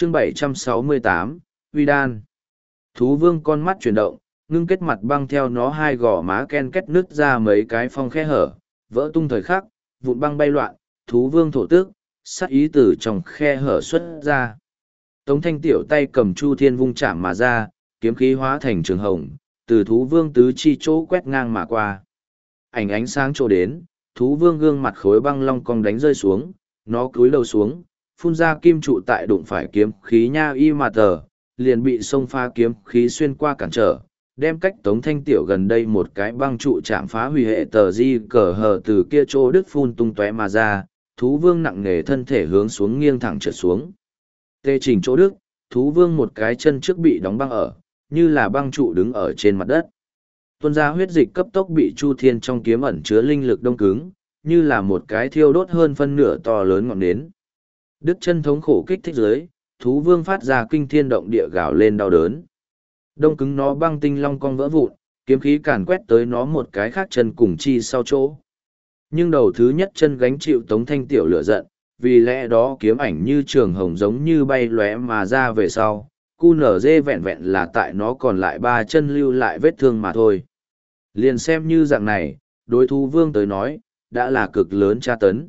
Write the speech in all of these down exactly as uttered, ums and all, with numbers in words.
chương bảy trăm sáu mươi tám, Uy Đan. Thú vương con mắt chuyển động, ngưng kết mặt băng theo nó hai gò má ken kết nứt ra mấy cái phong khe hở, vỡ tung thời khắc, vụn băng bay loạn, thú vương thổ tước, sát ý từ trong khe hở xuất ra. Tống thanh tiểu tay cầm chu thiên vung chạm mà ra, kiếm khí hóa thành trường hồng, từ thú vương tứ chi chỗ quét ngang mà qua. Ảnh ánh sáng trổ đến, thú vương gương mặt khối băng long cong đánh rơi xuống, nó cúi đầu xuống, phun ra kim trụ tại đụng phải kiếm khí nha y mà tờ, liền bị xông pha kiếm khí xuyên qua cản trở, đem cách tống thanh tiểu gần đây một cái băng trụ chạm phá hủy hệ tờ di cờ hờ từ kia chỗ đứt phun tung tóe mà ra, thú vương nặng nề thân thể hướng xuống nghiêng thẳng trượt xuống. Tê trình chỗ đức, thú vương một cái chân trước bị đóng băng ở, như là băng trụ đứng ở trên mặt đất. Tuôn ra huyết dịch cấp tốc bị Chu Thiên trong kiếm ẩn chứa linh lực đông cứng, như là một cái thiêu đốt hơn phân nửa to lớn ngọn nến. Đức chân thống khổ kích thích dưới, thú vương phát ra kinh thiên động địa gào lên đau đớn. Đông cứng nó băng tinh long cong vỡ vụn, kiếm khí càn quét tới nó một cái khác chân cùng chi sau chỗ. Nhưng đầu thứ nhất chân gánh chịu tống thanh tiểu lửa giận, vì lẽ đó kiếm ảnh như trường hồng giống như bay lóe mà ra về sau, cu nở dê vẹn vẹn là tại nó còn lại ba chân lưu lại vết thương mà thôi. Liền xem như dạng này, đối thú vương tới nói, đã là cực lớn tra tấn.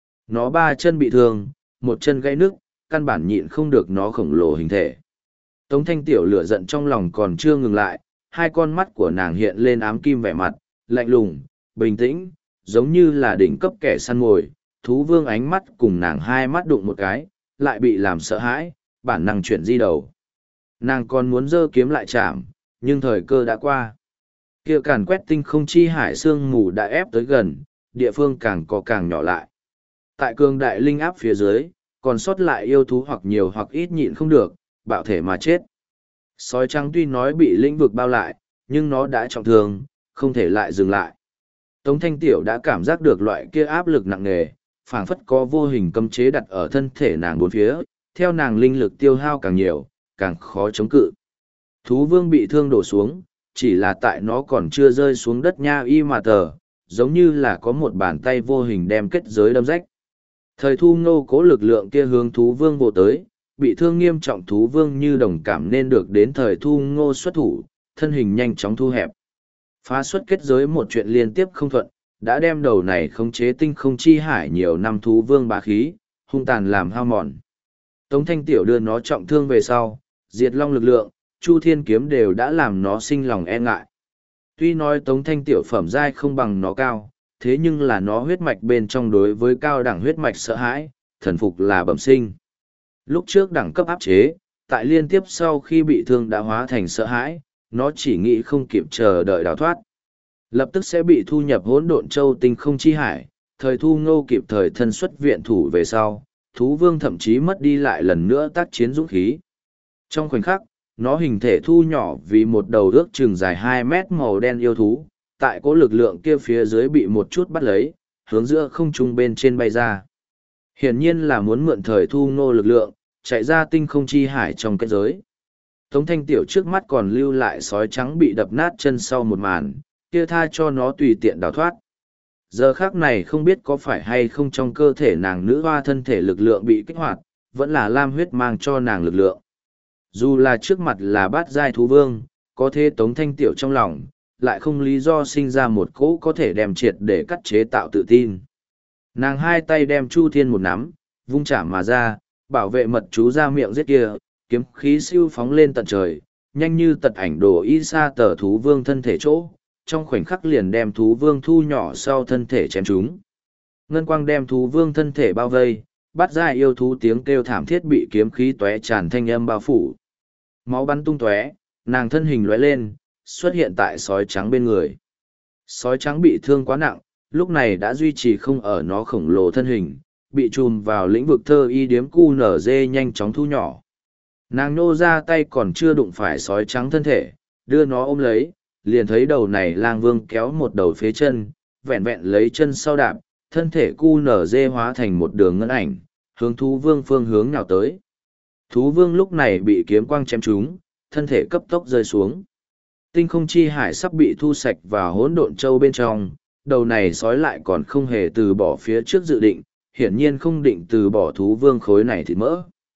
Nó ba chân bị thương, một chân gãy nứt, căn bản nhịn không được nó khổng lồ hình thể. Tống thanh tiểu lửa giận trong lòng còn chưa ngừng lại, hai con mắt của nàng hiện lên ám kim vẻ mặt, lạnh lùng, bình tĩnh, giống như là đỉnh cấp kẻ săn mồi. Thú vương ánh mắt cùng nàng hai mắt đụng một cái, lại bị làm sợ hãi, bản năng chuyển di đầu. Nàng còn muốn giơ kiếm lại chạm, nhưng thời cơ đã qua. Kia càn quét tinh không chi hải sương mù đã ép tới gần, địa phương càng có càng nhỏ lại. Tại cường đại linh áp phía dưới, còn sót lại yêu thú hoặc nhiều hoặc ít nhịn không được, bạo thể mà chết. Sói trắng tuy nói bị lĩnh vực bao lại, nhưng nó đã trọng thương, không thể lại dừng lại. Tống thanh tiểu đã cảm giác được loại kia áp lực nặng nề, phảng phất có vô hình cấm chế đặt ở thân thể nàng bốn phía, theo nàng linh lực tiêu hao càng nhiều, càng khó chống cự. Thú vương bị thương đổ xuống, chỉ là tại nó còn chưa rơi xuống đất nha y mà tờ, giống như là có một bàn tay vô hình đem kết giới đâm rách. Thời thu ngô cố lực lượng kia hướng thú vương vô tới, bị thương nghiêm trọng thú vương như đồng cảm nên được đến thời thu ngô xuất thủ, thân hình nhanh chóng thu hẹp. Phá xuất kết giới một chuyện liên tiếp không thuận, đã đem đầu này khống chế tinh không chi hải nhiều năm thú vương bá khí, hung tàn làm hao mòn. Tống thanh tiểu đưa nó trọng thương về sau, diệt long lực lượng, chu thiên kiếm đều đã làm nó sinh lòng e ngại. Tuy nói tống thanh tiểu phẩm giai không bằng nó cao, thế nhưng là nó huyết mạch bên trong đối với cao đẳng huyết mạch sợ hãi, thần phục là bẩm sinh. Lúc trước đẳng cấp áp chế, tại liên tiếp sau khi bị thương đã hóa thành sợ hãi, nó chỉ nghĩ không kịp chờ đợi đào thoát. Lập tức sẽ bị thu nhập hỗn độn châu tinh không chi hải, thời thu ngô kịp thời thân xuất viện thủ về sau, thú vương thậm chí mất đi lại lần nữa tác chiến dũng khí. Trong khoảnh khắc, nó hình thể thu nhỏ vì một đầu ước chừng dài hai mét màu đen yêu thú, tại cố lực lượng kia phía dưới bị một chút bắt lấy, hướng giữa không trung bên trên bay ra. Hiển nhiên là muốn mượn thời thu ngô lực lượng, chạy ra tinh không chi hải trong kết giới. Tống thanh tiểu trước mắt còn lưu lại sói trắng bị đập nát chân sau một màn, kia tha cho nó tùy tiện đào thoát. Giờ khác này không biết có phải hay không trong cơ thể nàng nữ hoa thân thể lực lượng bị kích hoạt, vẫn là lam huyết mang cho nàng lực lượng. Dù là trước mặt là bát giai thú vương, có thế tống thanh tiểu trong lòng, lại không lý do sinh ra một cỗ có thể đem triệt để cắt chế tạo tự tin. Nàng hai tay đem chu thiên một nắm, vung chạm mà ra, bảo vệ mật chú ra miệng giết kia, kiếm khí siêu phóng lên tận trời, nhanh như tật ảnh đồ y xa tờ thú vương thân thể chỗ, trong khoảnh khắc liền đem thú vương thu nhỏ sau thân thể chém chúng. Ngân quang đem thú vương thân thể bao vây, bắt ra yêu thú tiếng kêu thảm thiết bị kiếm khí tóe tràn thanh âm bao phủ. Máu bắn tung tóe, nàng thân hình lóe lên, xuất hiện tại sói trắng bên người. Sói trắng bị thương quá nặng, lúc này đã duy trì không ở nó khổng lồ thân hình, bị chùm vào lĩnh vực thơ y điếm cu nở dê nhanh chóng thu nhỏ. Nàng nô ra tay còn chưa đụng phải sói trắng thân thể, đưa nó ôm lấy, liền thấy đầu này lang vương kéo một đầu phế chân, vẹn vẹn lấy chân sau đạp, thân thể cu nở dê hóa thành một đường ngân ảnh, hướng thú vương phương hướng nào tới. Thú vương lúc này bị kiếm quang chém trúng, thân thể cấp tốc rơi xuống. Tinh không chi hải sắp bị thu sạch vào hỗn độn châu bên trong, đầu này sói lại còn không hề từ bỏ phía trước dự định, hiển nhiên không định từ bỏ thú vương khối này thịt mỡ.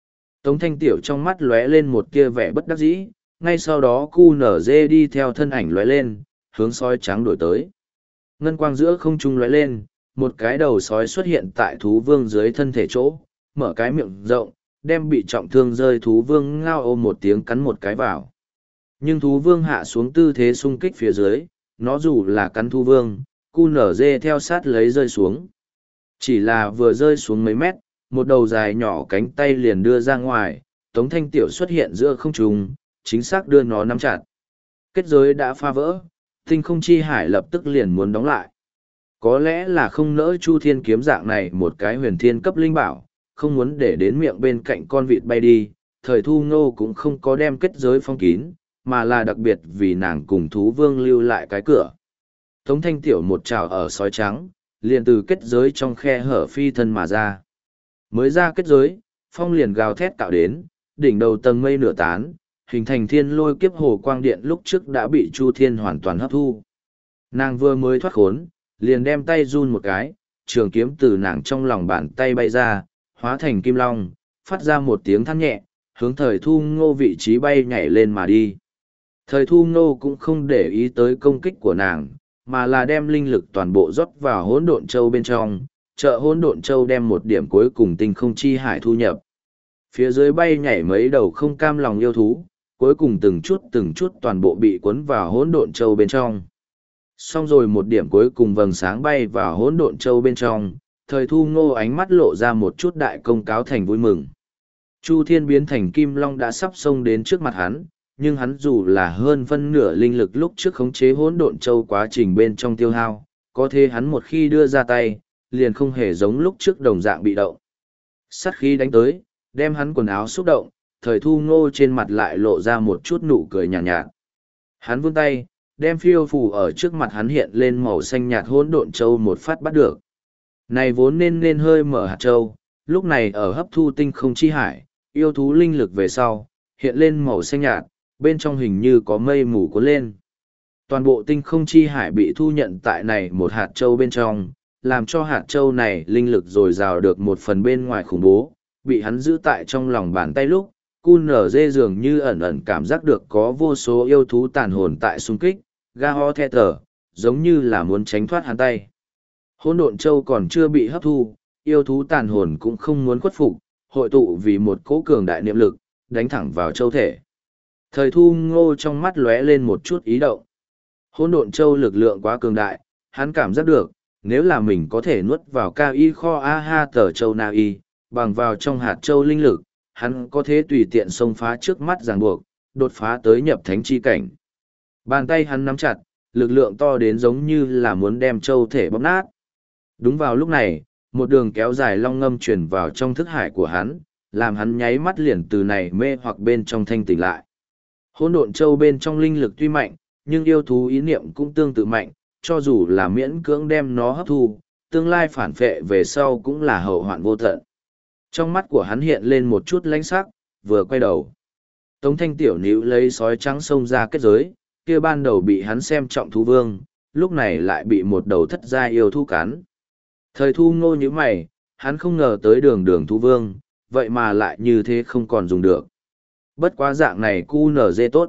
Tống Thanh Tiểu trong mắt lóe lên một tia vẻ bất đắc dĩ, ngay sau đó cu nở dê đi theo thân ảnh lóe lên, hướng sói trắng đổi tới. Ngân quang giữa không trung lóe lên, một cái đầu sói xuất hiện tại thú vương dưới thân thể chỗ, mở cái miệng rộng, đem bị trọng thương rơi thú vương ngao ôm một tiếng cắn một cái vào. Nhưng thú vương hạ xuống tư thế xung kích phía dưới, nó dù là cắn thú vương, cu nở dê theo sát lấy rơi xuống. Chỉ là vừa rơi xuống mấy mét, một đầu dài nhỏ cánh tay liền đưa ra ngoài, Tống Thanh Tiểu xuất hiện giữa không trung, chính xác đưa nó nắm chặt. Kết giới đã phá vỡ, tinh không chi hải lập tức liền muốn đóng lại. Có lẽ là không nỡ Chu Thiên kiếm dạng này một cái huyền thiên cấp linh bảo, không muốn để đến miệng bên cạnh con vịt bay đi, thời thu ngô cũng không có đem kết giới phong kín, mà là đặc biệt vì nàng cùng thú vương lưu lại cái cửa. Tống Thanh Tiểu một trào ở sói trắng, liền từ kết giới trong khe hở phi thân mà ra. Mới ra kết giới, phong liền gào thét tạo đến, đỉnh đầu tầng mây nửa tán, hình thành thiên lôi kiếp hồ quang điện lúc trước đã bị Chu Thiên hoàn toàn hấp thu. Nàng vừa mới thoát khốn, liền đem tay run một cái, trường kiếm từ nàng trong lòng bàn tay bay ra, hóa thành kim long, phát ra một tiếng than nhẹ, hướng thời thu ngô vị trí bay nhảy lên mà đi. Thời thu ngô cũng không để ý tới công kích của nàng, mà là đem linh lực toàn bộ rót vào hỗn độn châu bên trong, trợ hỗn độn châu đem một điểm cuối cùng tinh không chi hải thu nhập. Phía dưới bay nhảy mấy đầu không cam lòng yêu thú, cuối cùng từng chút từng chút toàn bộ bị cuốn vào hỗn độn châu bên trong. Xong rồi một điểm cuối cùng vầng sáng bay vào hỗn độn châu bên trong, thời thu ngô ánh mắt lộ ra một chút đại công cáo thành vui mừng. Chu Thiên biến thành kim long đã sắp xông đến trước mặt hắn, nhưng hắn dù là hơn phân nửa linh lực lúc trước khống chế hỗn độn châu quá trình bên trong tiêu hao, có thể hắn một khi đưa ra tay, liền không hề giống lúc trước đồng dạng bị động. Sát khí đánh tới, đem hắn quần áo xúc động, thời thu ngô trên mặt lại lộ ra một chút nụ cười nhạt nhạt. Hắn vươn tay, đem phiêu phù ở trước mặt hắn hiện lên màu xanh nhạt hỗn độn châu một phát bắt được. Này vốn nên nên hơi mở hạt châu, lúc này ở hấp thu tinh không chi hải, yêu thú linh lực về sau, hiện lên màu xanh nhạt, bên trong hình như có mây mù cuốn lên. Toàn bộ tinh không chi hải bị thu nhận tại này một hạt châu bên trong, làm cho hạt châu này linh lực dồi dào được một phần bên ngoài khủng bố, bị hắn giữ tại trong lòng bàn tay lúc, cu nở dê dường như ẩn ẩn cảm giác được có vô số yêu thú tàn hồn tại xung kích, ga ho the thở, giống như là muốn tránh thoát hắn tay. Hỗn độn châu còn chưa bị hấp thu, yêu thú tàn hồn cũng không muốn khuất phục, hội tụ vì một cỗ cường đại niệm lực, đánh thẳng vào châu thể. Thời thu ngô trong mắt lóe lên một chút ý động. Hỗn độn châu lực lượng quá cường đại, hắn cảm giác được, nếu là mình có thể nuốt vào ca y kho a ha tờ châu na y, bằng vào trong hạt châu linh lực, hắn có thể tùy tiện xông phá trước mắt ràng buộc, đột phá tới nhập thánh chi cảnh. Bàn tay hắn nắm chặt, lực lượng to đến giống như là muốn đem châu thể bóp nát. Đúng vào lúc này, một đường kéo dài long ngâm truyền vào trong thức hải của hắn, làm hắn nháy mắt liền từ này mê hoặc bên trong thanh tỉnh lại. Hỗn độn châu bên trong linh lực tuy mạnh, nhưng yêu thú ý niệm cũng tương tự mạnh, cho dù là miễn cưỡng đem nó hấp thu, tương lai phản phệ về sau cũng là hậu hoạn vô tận. Trong mắt của hắn hiện lên một chút lãnh sắc, vừa quay đầu. Tống Thanh Tiểu níu lấy sói trắng xông ra kết giới, kia ban đầu bị hắn xem trọng thú vương, lúc này lại bị một đầu thất gia yêu thú cắn. Thời thu ngô như mày, hắn không ngờ tới đường đường thú vương, vậy mà lại như thế không còn dùng được. Bất quá dạng này cu nở dê tốt.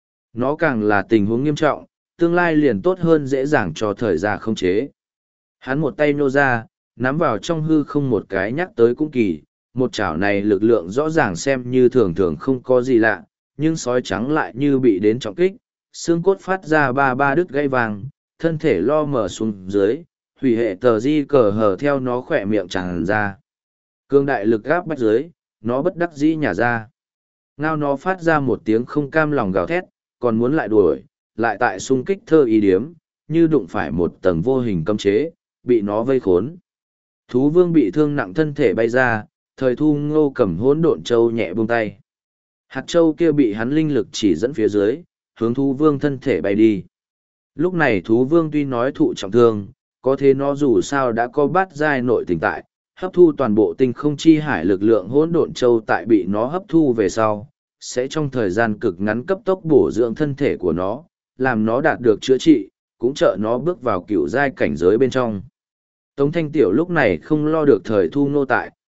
Nó càng là tình huống nghiêm trọng, tương lai liền tốt hơn dễ dàng cho thời gian không chế. Hắn một tay nô ra, nắm vào trong hư không một cái nhắc tới cũng kỳ, một chảo này lực lượng rõ ràng xem như thường thường không có gì lạ, nhưng sói trắng lại như bị đến trọng kích, xương cốt phát ra ba ba đứt gây vàng, thân thể lo mở xuống dưới, hủy hệ tờ di cờ hở theo nó khỏe miệng tràn ra. Cương đại lực gáp bách dưới, nó bất đắc dĩ nhả ra. Ngao nó phát ra một tiếng không cam lòng gào thét, còn muốn lại đuổi, lại tại xung kích thơ ý điếm, như đụng phải một tầng vô hình cấm chế, bị nó vây khốn. Thú vương bị thương nặng thân thể bay ra, thời thu ngô cầm hỗn độn châu nhẹ buông tay. Hạt châu kia bị hắn linh lực chỉ dẫn phía dưới, hướng thú vương thân thể bay đi. Lúc này thú vương tuy nói thụ trọng thương, có thế nó dù sao đã có bát giai nội tình tại, hấp thu toàn bộ tinh không chi hải lực lượng hỗn độn châu tại bị nó hấp thu về sau, sẽ trong thời gian cực ngắn cấp tốc bổ dưỡng thân thể của nó, làm nó đạt được chữa trị, cũng trợ nó bước vào cựu giai cảnh giới bên trong. Tống Thanh Tiểu lúc này không lo được thời thu nô tại,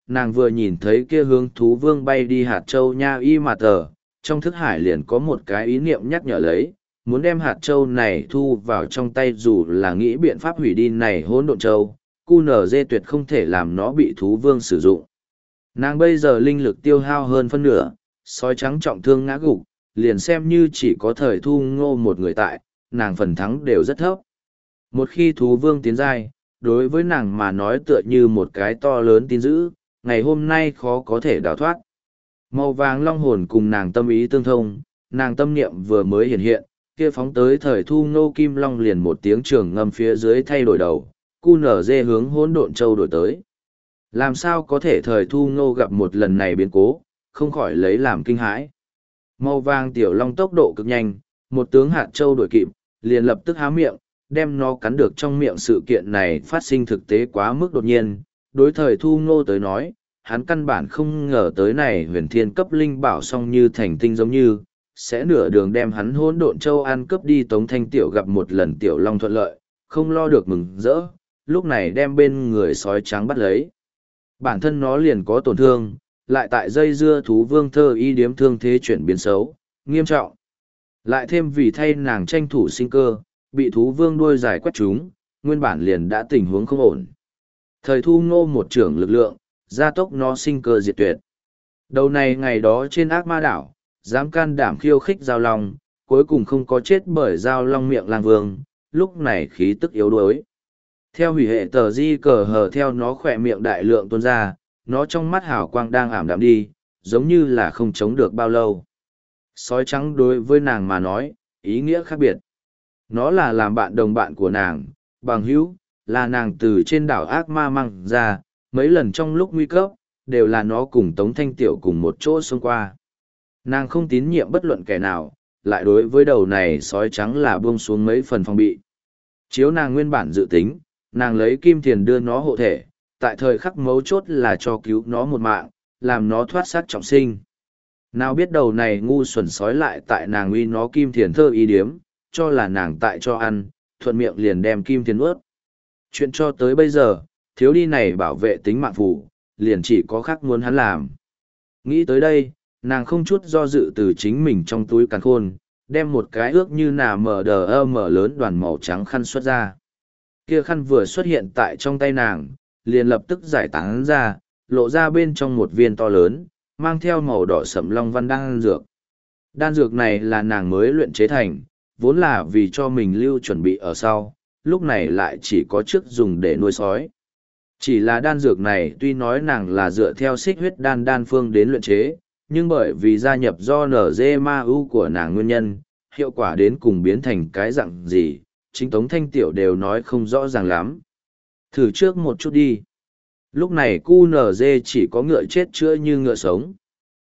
nàng vừa nhìn thấy kia hướng thú vương bay đi hạt châu nha y mà tờ, trong thức hải liền có một cái ý niệm nhắc nhở lấy, muốn đem hạt châu này thu vào trong tay dù là nghĩ biện pháp hủy đi này hỗn độn châu, cu nở dê tuyệt không thể làm nó bị thú vương sử dụng. Nàng bây giờ linh lực tiêu hao hơn phân nửa, sói trắng trọng thương ngã gục, liền xem như chỉ có thời thu ngô một người tại, nàng phần thắng đều rất thấp. Một khi thú vương tiến giai, đối với nàng mà nói tựa như một cái to lớn tin dữ, ngày hôm nay khó có thể đào thoát. Màu vàng long hồn cùng nàng tâm ý tương thông, nàng tâm niệm vừa mới hiện hiện, kia phóng tới thời thu ngô kim long liền một tiếng trường ngâm phía dưới thay đổi đầu, cu nở dê hướng hỗn độn châu đổi tới. Làm sao có thể thời thu ngô gặp một lần này biến cố, không khỏi lấy làm kinh hãi. Màu vàng tiểu long tốc độ cực nhanh, một tướng hạt châu đổi kịp, liền lập tức há miệng, đem nó cắn được trong miệng. Sự kiện này phát sinh thực tế quá mức đột nhiên, đối thời thu ngô tới nói, hắn căn bản không ngờ tới này huyền thiên cấp linh bảo song như thành tinh giống như, sẽ nửa đường đem hắn hỗn độn châu ăn cướp đi. Tống Thanh Tiểu gặp một lần tiểu long thuận lợi, không lo được mừng rỡ, lúc này đem bên người sói trắng bắt lấy. Bản thân nó liền có tổn thương, lại tại dây dưa thú vương thơ y điếm thương thế chuyển biến xấu, nghiêm trọng. Lại thêm vì thay nàng tranh thủ sinh cơ, bị thú vương đuôi dài quét chúng, nguyên bản liền đã tình huống không ổn. Thời thu ngô một trưởng lực lượng, gia tốc nó sinh cơ diệt tuyệt. Đầu này ngày đó trên ác ma đảo, dám can đảm khiêu khích giao long, cuối cùng không có chết bởi giao long miệng lang vương, lúc này khí tức yếu đuối. Theo hủy hệ tờ di cờ hờ theo nó khỏe miệng đại lượng tuôn ra, nó trong mắt hào quang đang ảm đạm đi, giống như là không chống được bao lâu. Sói trắng đối với nàng mà nói, ý nghĩa khác biệt. Nó là làm bạn đồng bạn của nàng, bằng hữu, là nàng từ trên đảo ác ma mang ra, mấy lần trong lúc nguy cấp, đều là nó cùng Tống Thanh Tiểu cùng một chỗ xông qua. Nàng không tín nhiệm bất luận kẻ nào, lại đối với đầu này sói trắng là buông xuống mấy phần phòng bị. Chiếu nàng nguyên bản dự tính, nàng lấy kim tiền đưa nó hộ thể, tại thời khắc mấu chốt là cho cứu nó một mạng, làm nó thoát xác trọng sinh. Nào biết đầu này ngu xuẩn sói lại tại nàng uy nó kim thiền thơ ý điếm, cho là nàng tại cho ăn, thuận miệng liền đem kim thiền ướt. Chuyện cho tới bây giờ, thiếu đi này bảo vệ tính mạng phủ, liền chỉ có khác muốn hắn làm. Nghĩ tới đây, nàng không chút do dự từ chính mình trong túi càn khôn, đem một cái ước như nà mở đờ ơ mở lớn đoàn màu trắng khăn xuất ra. Kia khăn vừa xuất hiện tại trong tay nàng, liền lập tức giải tán ra, lộ ra bên trong một viên to lớn, mang theo màu đỏ sẫm long văn đan dược. Đan dược này là nàng mới luyện chế thành, vốn là vì cho mình lưu chuẩn bị ở sau, lúc này lại chỉ có chức dùng để nuôi sói. Chỉ là đan dược này tuy nói nàng là dựa theo xích huyết đan đan phương đến luyện chế, nhưng bởi vì gia nhập do nở dê ma u của nàng nguyên nhân, hiệu quả đến cùng biến thành cái dạng gì, chính Tống Thanh Tiểu đều nói không rõ ràng lắm. Thử trước một chút đi. Lúc này cu nở dê chỉ có ngựa chết chữa như ngựa sống.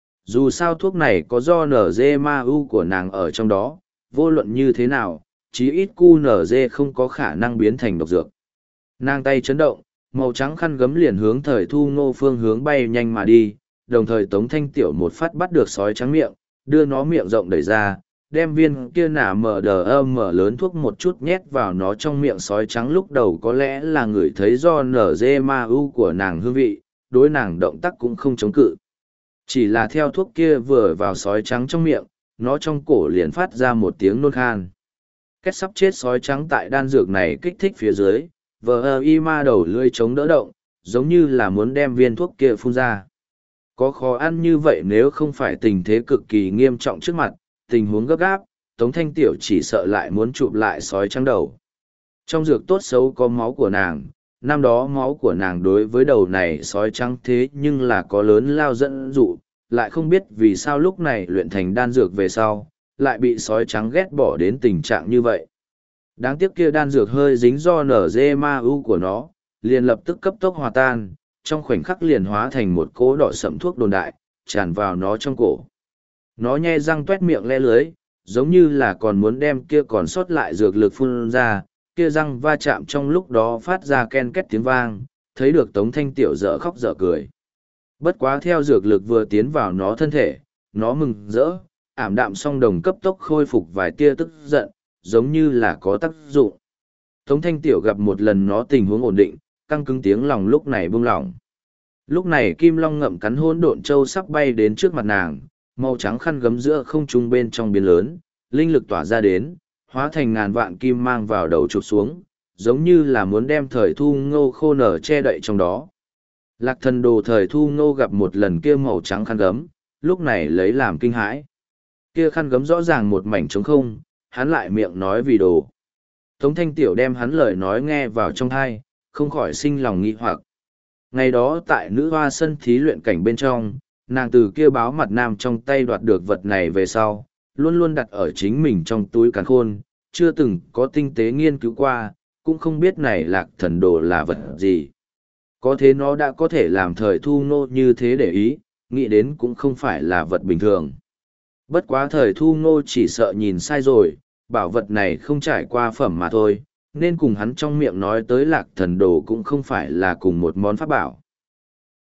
Dù sao thuốc này có do nở dê ma u của nàng ở trong đó, vô luận như thế nào, chí ít cu nở dê không có khả năng biến thành độc dược. Nàng tay chấn động, màu trắng khăn gấm liền hướng thời thu ngô phương hướng bay nhanh mà đi, đồng thời Tống Thanh Tiểu một phát bắt được sói trắng miệng, đưa nó miệng rộng đẩy ra, đem viên kia nả mở đờ ơ mở lớn thuốc một chút nhét vào nó trong miệng. Sói trắng lúc đầu có lẽ là người thấy do nở dê ma u của nàng hương vị, đối nàng động tác cũng không chống cự. Chỉ là theo thuốc kia vừa vào sói trắng trong miệng, nó trong cổ liền phát ra một tiếng nôn khan. Kết sắp chết sói trắng tại đan dược này kích thích phía dưới, vờ ơ y ma đầu lưỡi chống đỡ động, giống như là muốn đem viên thuốc kia phun ra. Có khó ăn như vậy nếu không phải tình thế cực kỳ nghiêm trọng trước mặt, tình huống gấp gáp, Tống Thanh Tiểu chỉ sợ lại muốn chụp lại sói trắng đầu. Trong dược tốt xấu có máu của nàng, năm đó máu của nàng đối với đầu này sói trắng thế nhưng là có lớn lao dẫn dụ, lại không biết vì sao lúc này luyện thành đan dược về sau, lại bị sói trắng ghét bỏ đến tình trạng như vậy. Đáng tiếc kia đan dược hơi dính do nở dê ma u của nó, liền lập tức cấp tốc hòa tan, trong khoảnh khắc liền hóa thành một cỗ đỏ sẫm thuốc đồn đại, tràn vào nó trong cổ. Nó nhe răng tuét miệng le lưới, giống như là còn muốn đem kia còn sót lại dược lực phun ra, kia răng va chạm trong lúc đó phát ra ken két tiếng vang, thấy được Tống Thanh Tiểu dở khóc dở cười. Bất quá theo dược lực vừa tiến vào nó thân thể, nó mừng rỡ, ảm đạm song đồng cấp tốc khôi phục vài tia tức giận, giống như là có tác dụng. Tống Thanh Tiểu gặp một lần nó tình huống ổn định, căng cứng tiếng lòng lúc này buông lỏng. Lúc này Kim Long ngậm cắn hỗn độn châu sắp bay đến trước mặt nàng, màu trắng khăn gấm giữa không trung bên trong biến lớn, linh lực tỏa ra đến, hóa thành ngàn vạn kim mang vào đầu chụp xuống, giống như là muốn đem thời thu ngô khô nở che đậy trong đó. Lạc thần đồ thời thu ngô gặp một lần kia màu trắng khăn gấm, lúc này lấy làm kinh hãi. Kia khăn gấm rõ ràng một mảnh trống không, hắn lại miệng nói vì đồ. Tống Thanh Tiểu đem hắn lời nói nghe vào trong thai, không khỏi sinh lòng nghi hoặc. Ngày đó tại nữ hoa sân thí luyện cảnh bên trong, nàng từ kia báo mặt nam trong tay đoạt được vật này về sau, luôn luôn đặt ở chính mình trong túi càn khôn, chưa từng có tinh tế nghiên cứu qua, cũng không biết này lạc thần đồ là vật gì. Có thế nó đã có thể làm thời thu ngô như thế để ý, nghĩ đến cũng không phải là vật bình thường. Bất quá thời thu ngô chỉ sợ nhìn sai rồi, bảo vật này không trải qua phẩm mà thôi, nên cùng hắn trong miệng nói tới lạc thần đồ cũng không phải là cùng một món pháp bảo.